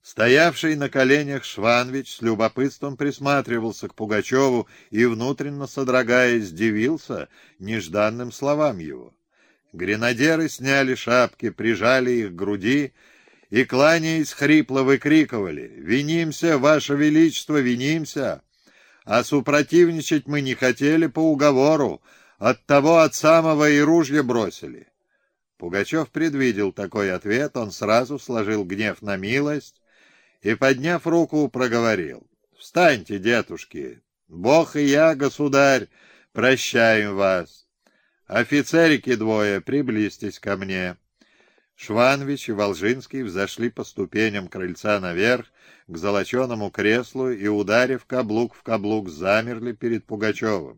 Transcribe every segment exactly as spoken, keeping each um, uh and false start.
Стоявший на коленях Шванвич с любопытством присматривался к Пугачеву и, внутренно содрогаясь, дивился нежданным словам его. Гренадеры сняли шапки, прижали их к груди и, кланяясь, хрипло выкрикивали: «Винимся, Ваше Величество, винимся! А супротивничать мы не хотели по уговору, оттого от самого и ружья бросили». Пугачев предвидел такой ответ, он сразу сложил гнев на милость и, подняв руку, проговорил: «Встаньте, дедушки, Бог и я, государь, прощаем вас. Офицерики двое, приблизьтесь ко мне». Шванвич и Волжинский взошли по ступеням крыльца наверх к золоченому креслу и, ударив каблук в каблук, замерли перед Пугачевым.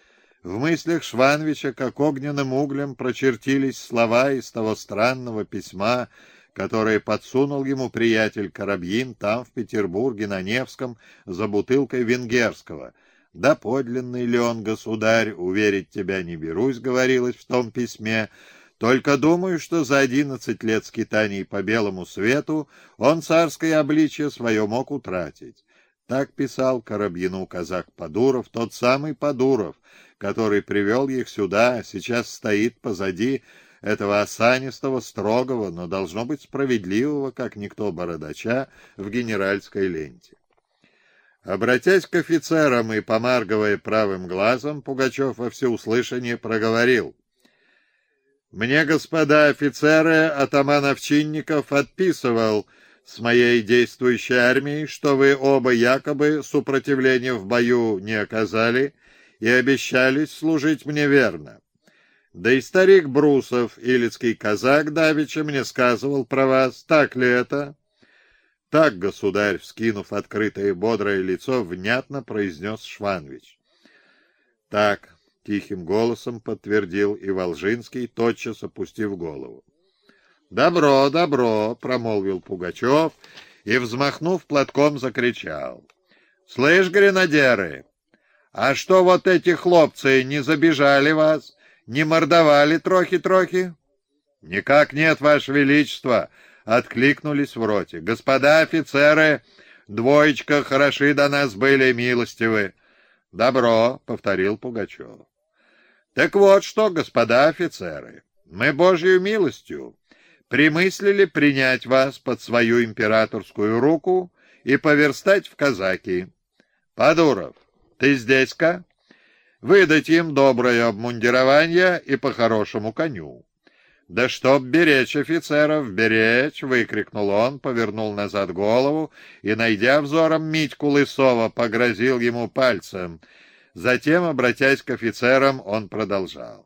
В мыслях Шванвича, как огненным углем, прочертились слова из того странного письма, которое подсунул ему приятель Коробьин там, в Петербурге, на Невском, за бутылкой венгерского. «Да подлинный ли он, государь, уверить тебя не берусь», — говорилось в том письме, «только думаю, что за одиннадцать лет скитаний по белому свету он царское обличье свое мог утратить». Так писал Коробьину казак Подуров, тот самый Подуров, который привел их сюда, сейчас стоит позади этого осанистого, строгого, но должно быть справедливого, как никто, бородача в генеральской ленте. Обратясь к офицерам и помаргивая правым глазом, Пугачев во всеуслышание проговорил: «Мне, господа офицеры, атаман Овчинников отписывал с моей действующей армией, что вы оба якобы сопротивления в бою не оказали и обещались служить мне верно. Да и старик Брусов, илицкий казак, давеча мне сказывал про вас. Так ли это?» «Так, государь», — вскинув открытое бодрое лицо, внятно произнес Шванвич. «Так», — тихим голосом подтвердил и Волжинский, тотчас опустив голову. «Добро, добро», — промолвил Пугачев и, взмахнув платком, закричал: «Слышь, гренадеры, а что вот эти хлопцы не забежали вас, не мордовали трохи-трохи?» «Никак нет, Ваше Величество», — откликнулись в роте. «Господа офицеры, двоечка хороши до нас были, милостивы». «Добро», — повторил Пугачев. «Так вот что, господа офицеры, мы Божью милостью примыслили принять вас под свою императорскую руку и поверстать в казаки. Подуров, ты здесь-ка? Выдать им доброе обмундирование и по хорошему коню. Да чтоб беречь офицеров, беречь!» — выкрикнул он, повернул назад голову и, найдя взором Митьку Лысова, погрозил ему пальцем. Затем, обратясь к офицерам, он продолжал: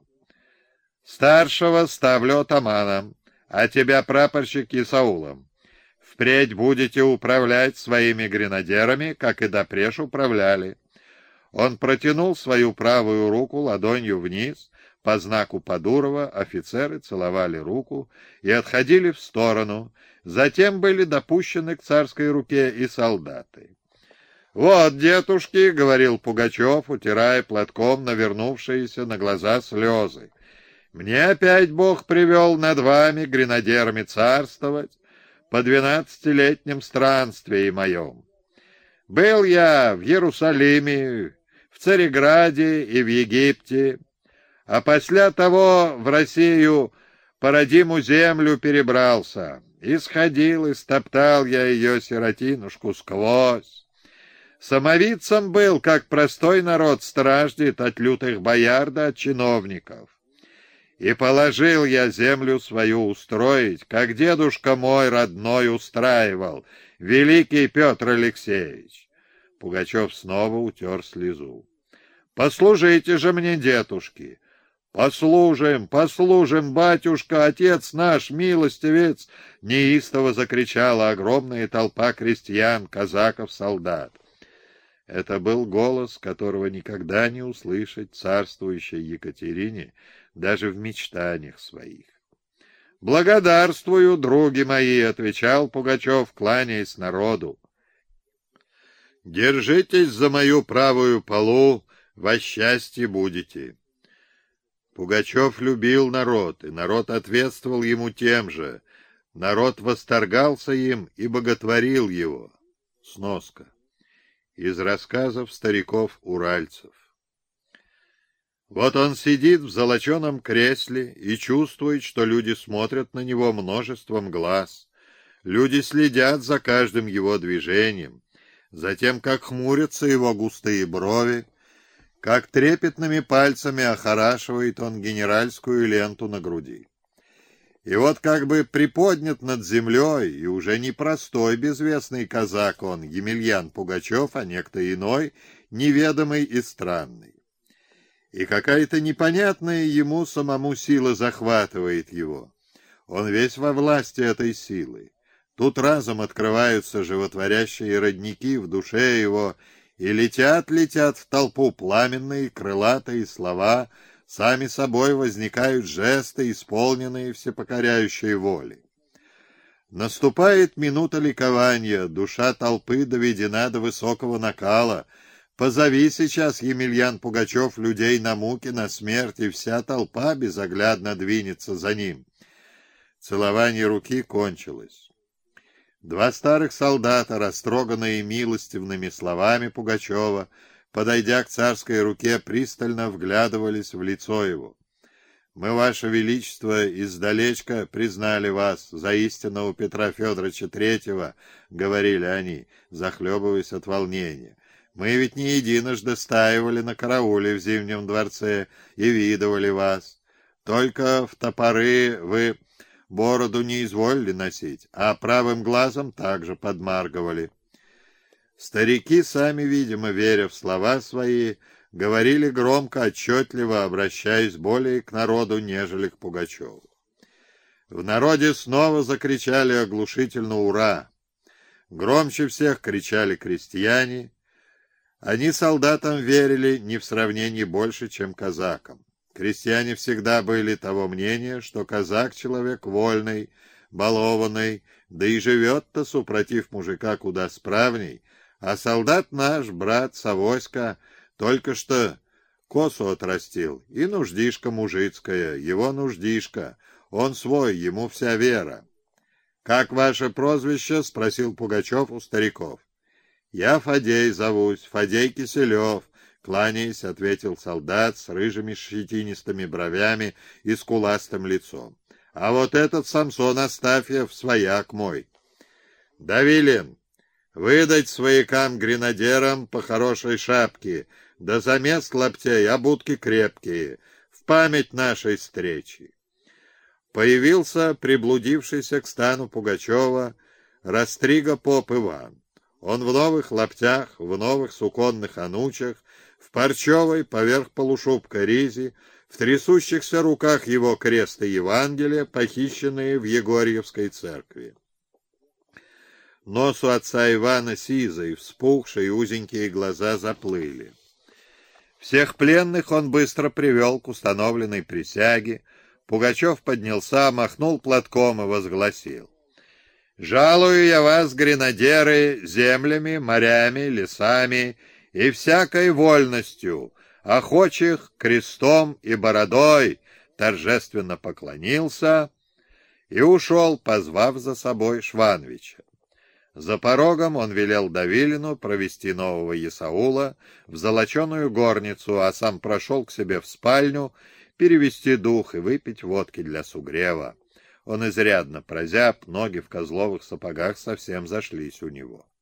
«Старшего ставлю атаманом, а тебя, прапорщик, Исаулом. Впредь будете управлять своими гренадерами, как и допреж управляли». Он протянул свою правую руку ладонью вниз. По знаку Подурова офицеры целовали руку и отходили в сторону. Затем были допущены к царской руке и солдаты. «Вот, дедушки», — говорил Пугачев, утирая платком навернувшиеся на глаза слезы, «мне опять Бог привел над вами, гренадерами, царствовать по двенадцатилетнем странствии моем. Был я в Иерусалиме, в Цареграде и в Египте, а после того в Россию по родиму землю перебрался, и сходил, и стоптал я ее, сиротинушку, сквозь. Самовидцем был, как простой народ страждет от лютых бояр да от чиновников. И положил я землю свою устроить, как дедушка мой родной устраивал, великий Петр Алексеевич». Пугачев снова утер слезу. «Послужите же мне, дедушки!» «Послужим, послужим, батюшка, отец наш, милостивец!» — неистово закричала огромная толпа крестьян, казаков, солдат. Это был голос, которого никогда не услышать царствующей Екатерине даже в мечтаниях своих. «Благодарствую, други мои!» — отвечал Пугачев, кланяясь народу. «Держитесь за мою правую полу, во счастье будете». Пугачев любил народ, и народ ответствовал ему тем же. Народ восторгался им и боготворил его. Сноска. Из рассказов стариков-уральцев. Вот он сидит в золоченом кресле и чувствует, что люди смотрят на него множеством глаз. Люди следят за каждым его движением, за тем, как хмурятся его густые брови, как трепетными пальцами охорашивает он генеральскую ленту на груди. И вот как бы приподнят над землей, и уже не простой безвестный казак он, Емельян Пугачев, а некто иной, неведомый и странный. И какая-то непонятная ему самому сила захватывает его. Он весь во власти этой силы. Тут разом открываются животворящие родники в душе его, и летят-летят в толпу пламенные крылатые слова, сами собой возникают жесты, исполненные всепокоряющей воли. Наступает минута ликования, душа толпы доведена до высокого накала. Позови сейчас, Емельян Пугачев, людей на муки, на смерть, и вся толпа безоглядно двинется за ним. Целование руки кончилось. Два старых солдата, растроганные милостивными словами Пугачева, подойдя к царской руке, пристально вглядывались в лицо его. «Мы, Ваше Величество, издалечка признали вас за истинного Петра Федоровича Третьего», — говорили они, захлебываясь от волнения. «Мы ведь не единожды стаивали на карауле в Зимнем дворце и видывали вас. Только в топоры вы бороду не изволили носить, а правым глазом также подмаргивали». Старики, сами, видимо, веря в слова свои, говорили громко, отчетливо, обращаясь более к народу, нежели к Пугачеву. В народе снова закричали оглушительно «Ура!». Громче всех кричали крестьяне. Они солдатам верили не в сравнении больше, чем казакам. Крестьяне всегда были того мнения, что казак — человек вольный, балованный, да и живет-то, супротив мужика, куда справней, а солдат наш, брат Савоська, только что косу отрастил, и нуждишка мужицкая, его нуждишка, он свой, ему вся вера. — Как ваше прозвище? — спросил Пугачев у стариков. — Я Фадей зовусь, Фадей Киселев, — кланяясь, ответил солдат с рыжими щетинистыми бровями и скуластым лицом. — А вот этот Самсон Астафьев, свояк мой. — Давилин, выдать своякам-гренадерам по хорошей шапке, да замест лаптей обутки крепкие, в память нашей встречи. Появился приблудившийся к стану Пугачева Растрига поп Иван. Он в новых лаптях, в новых суконных анучах, в парчевой поверх полушубка ризе, в трясущихся руках его крест и Евангелие, похищенные в Егорьевской церкви. Нос у отца Ивана сизый, вспухшие узенькие глаза заплыли. Всех пленных он быстро привел к установленной присяге. Пугачев поднялся, махнул платком и возгласил: «Жалую я вас, гренадеры, землями, морями, лесами и всякой вольностью, охочих крестом и бородой», торжественно поклонился и ушел, позвав за собой Шванвича. За порогом он велел Давилину провести нового Исаула в золоченую горницу, а сам прошел к себе в спальню, перевести дух и выпить водки для сугрева. Он изрядно прозяб, ноги в козловых сапогах совсем зашлись у него.